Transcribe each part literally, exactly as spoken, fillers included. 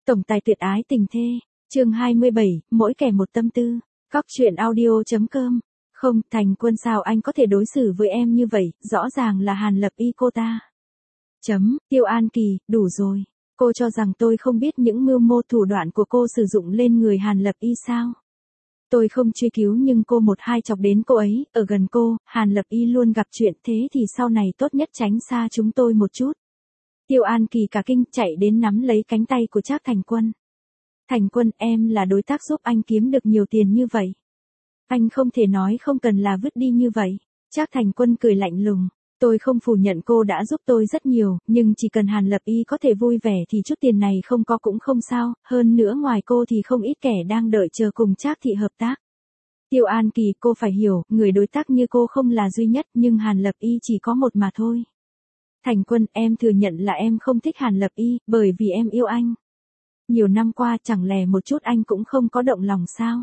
Tổng tài tuyệt ái tình thê, chương hai mươi bảy, mỗi kẻ một tâm tư, Cóc truyện audio chấm com. Không, Thành Quân sao anh có thể đối xử với em như vậy, rõ ràng là Hàn Lập Y cô ta. Chấm, Tiêu An Kỳ, đủ rồi. Cô cho rằng tôi không biết những mưu mô thủ đoạn của cô sử dụng lên người Hàn Lập Y sao? Tôi không truy cứu nhưng cô một hai chọc đến cô ấy, ở gần cô, Hàn Lập Y luôn gặp chuyện thế thì sau này tốt nhất tránh xa chúng tôi một chút. Tiêu An Kỳ cả kinh chạy đến nắm lấy cánh tay của Trác Thành Quân. Thành Quân, em là đối tác giúp anh kiếm được nhiều tiền như vậy. Anh không thể nói không cần là vứt đi như vậy. Trác Thành Quân cười lạnh lùng. Tôi không phủ nhận cô đã giúp tôi rất nhiều, nhưng chỉ cần Hàn Lập Y có thể vui vẻ thì chút tiền này không có cũng không sao, hơn nữa ngoài cô thì không ít kẻ đang đợi chờ cùng Trác thị hợp tác. Tiêu An Kỳ, cô phải hiểu, người đối tác như cô không là duy nhất nhưng Hàn Lập Y chỉ có một mà thôi. Thành Quân, em thừa nhận là em không thích Hàn Lập Y, bởi vì em yêu anh. Nhiều năm qua chẳng lẽ một chút anh cũng không có động lòng sao?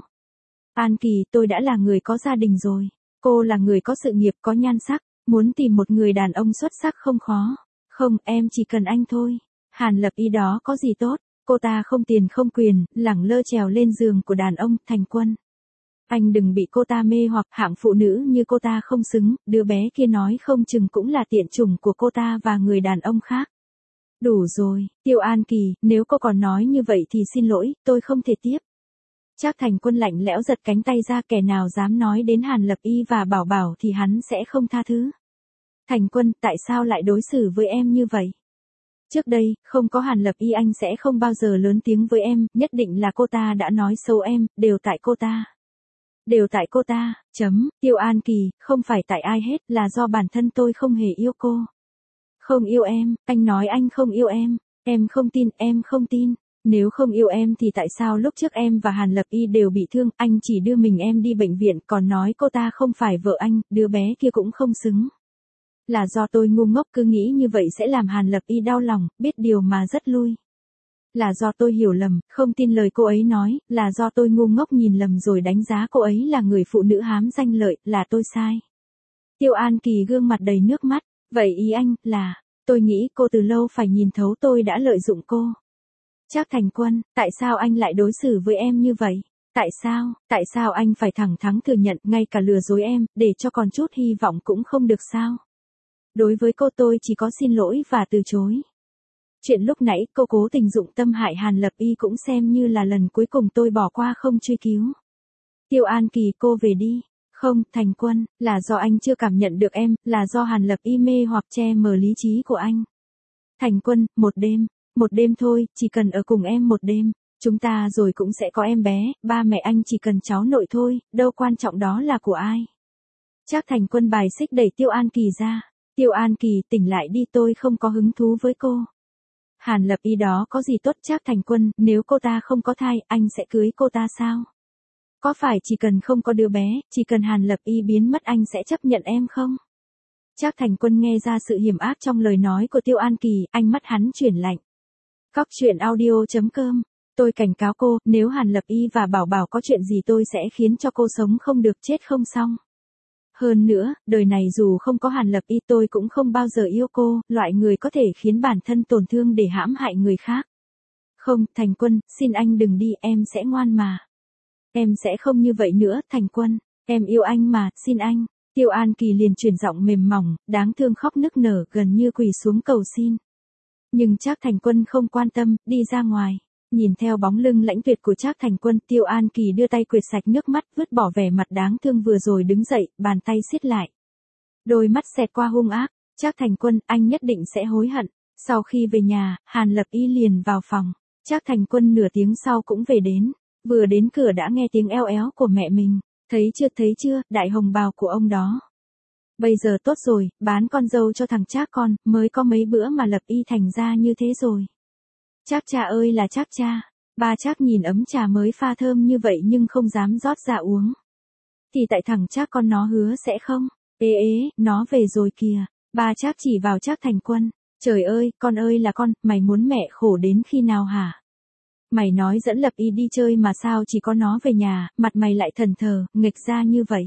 An Kỳ, tôi đã là người có gia đình rồi. Cô là người có sự nghiệp có nhan sắc, muốn tìm một người đàn ông xuất sắc không khó. Không, em chỉ cần anh thôi. Hàn Lập Y đó có gì tốt, cô ta không tiền không quyền, lẳng lơ trèo lên giường của đàn ông. Thành Quân, anh đừng bị cô ta mê hoặc, hạng phụ nữ như cô ta không xứng, đứa bé kia nói không chừng cũng là tiện chủng của cô ta và người đàn ông khác. Đủ rồi, Tiêu An Kỳ, nếu cô còn nói như vậy thì xin lỗi, tôi không thể tiếp. Trác Thành Quân lạnh lẽo giật cánh tay ra, kẻ nào dám nói đến Hàn Lập Y và Bảo Bảo thì hắn sẽ không tha thứ. Thành Quân, tại sao lại đối xử với em như vậy? Trước đây, không có Hàn Lập Y anh sẽ không bao giờ lớn tiếng với em, nhất định là cô ta đã nói xấu em, đều tại cô ta. Đều tại cô ta, chấm, Tiêu An Kỳ, không phải tại ai hết, là do bản thân tôi không hề yêu cô. Không yêu em, anh nói anh không yêu em, em không tin, em không tin. Nếu không yêu em thì tại sao lúc trước em và Hàn Lập Y đều bị thương, anh chỉ đưa mình em đi bệnh viện còn nói cô ta không phải vợ anh, đứa bé kia cũng không xứng. Là do tôi ngu ngốc cứ nghĩ như vậy sẽ làm Hàn Lập Y đau lòng, biết điều mà rất lui. Là do tôi hiểu lầm, không tin lời cô ấy nói, là do tôi ngu ngốc nhìn lầm rồi đánh giá cô ấy là người phụ nữ hám danh lợi, là tôi sai. Tiêu An Kỳ gương mặt đầy nước mắt, vậy ý anh, là, tôi nghĩ cô từ lâu phải nhìn thấu tôi đã lợi dụng cô. Trác Thành Quân, tại sao anh lại đối xử với em như vậy? Tại sao, tại sao anh phải thẳng thắn thừa nhận, ngay cả lừa dối em, để cho còn chút hy vọng cũng không được sao? Đối với cô tôi chỉ có xin lỗi và từ chối. Chuyện lúc nãy cô cố tình dụng tâm hại Hàn Lập Y cũng xem như là lần cuối cùng tôi bỏ qua không truy cứu. Tiêu An Kỳ, cô về đi. Không, Thành Quân, là do anh chưa cảm nhận được em, là do Hàn Lập Y mê hoặc che mờ lý trí của anh. Thành Quân, một đêm. Một đêm thôi, chỉ cần ở cùng em một đêm, chúng ta rồi cũng sẽ có em bé, ba mẹ anh chỉ cần cháu nội thôi, đâu quan trọng đó là của ai. Trác Thành Quân bài xích đẩy Tiêu An Kỳ ra. Tiêu An Kỳ, tỉnh lại đi, tôi không có hứng thú với cô. Hàn Lập Y đó có gì tốt? Trác Thành Quân, nếu cô ta không có thai, anh sẽ cưới cô ta sao? Có phải chỉ cần không có đứa bé, chỉ cần Hàn Lập Y biến mất anh sẽ chấp nhận em không? Trác Thành Quân nghe ra sự hiểm ác trong lời nói của Tiêu An Kỳ, ánh mắt hắn chuyển lạnh. Cóc truyện audio chấm com. Tôi cảnh cáo cô, nếu Hàn Lập Y và Bảo Bảo có chuyện gì tôi sẽ khiến cho cô sống không được chết không xong. Hơn nữa, đời này dù không có Hàn Lập Y tôi cũng không bao giờ yêu cô, loại người có thể khiến bản thân tổn thương để hãm hại người khác. Không, Thành Quân, xin anh đừng đi, em sẽ ngoan mà. Em sẽ không như vậy nữa, Thành Quân, em yêu anh mà, xin anh. Tiêu An Kỳ liền chuyển giọng mềm mỏng, đáng thương khóc nức nở, gần như quỳ xuống cầu xin. Nhưng Trác Thành Quân không quan tâm, đi ra ngoài. Nhìn theo bóng lưng lãnh tuyệt của Trác Thành Quân, Tiêu An Kỳ đưa tay quệt sạch nước mắt, vứt bỏ vẻ mặt đáng thương vừa rồi đứng dậy, bàn tay siết lại. Đôi mắt xẹt qua hung ác, Trác Thành Quân, anh nhất định sẽ hối hận. Sau khi về nhà, Hàn Lập Y liền vào phòng. Trác Thành Quân nửa tiếng sau cũng về đến. Vừa đến cửa đã nghe tiếng eo éo của mẹ mình. Thấy chưa, thấy chưa, đại hồng bào của ông đó. Bây giờ tốt rồi, bán con dâu cho thằng Trác con, mới có mấy bữa mà Lập Y thành ra như thế rồi. Trác cha ơi là Trác cha, ba Trác nhìn ấm trà mới pha thơm như vậy nhưng không dám rót ra uống. Thì tại thằng Trác con nó hứa sẽ không, ê ế, nó về rồi kìa, ba Trác chỉ vào Trác Thành Quân, trời ơi, con ơi là con, mày muốn mẹ khổ đến khi nào hả? Mày nói dẫn Lập Y đi chơi mà sao chỉ có nó về nhà, mặt mày lại thần thờ, nghịch ra như vậy.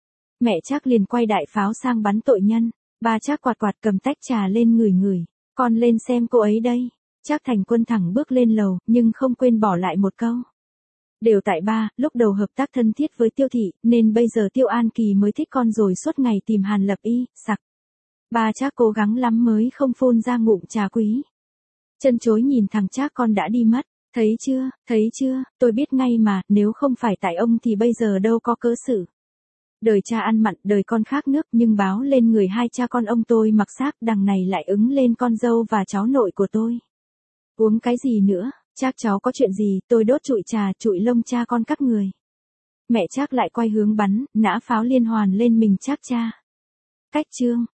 Mẹ Trác liền quay đại pháo sang bắn tội nhân, ba Trác quạt quạt cầm tách trà lên ngửi ngửi, con lên xem cô ấy đây. Trác Thành Quân thẳng bước lên lầu, nhưng không quên bỏ lại một câu. Đều tại ba, lúc đầu hợp tác thân thiết với Tiêu Thị, nên bây giờ Tiêu An Kỳ mới thích con rồi suốt ngày tìm Hàn Lập Y, sặc. Ba Trác cố gắng lắm mới không phun ra ngụm trà quý. Chân chối nhìn thằng Trác con đã đi mất, thấy chưa, thấy chưa, tôi biết ngay mà, nếu không phải tại ông thì bây giờ đâu có cớ sự. Đời cha ăn mặn, đời con khác nước, nhưng báo lên người hai cha con ông tôi mặc xác, đằng này lại ứng lên con dâu và cháu nội của tôi. Uống cái gì nữa, Trác cháu có chuyện gì, tôi đốt trụi trà, trụi lông cha con các người. Mẹ Trác lại quay hướng bắn, nã pháo liên hoàn lên mình Trác cha. Cách chương.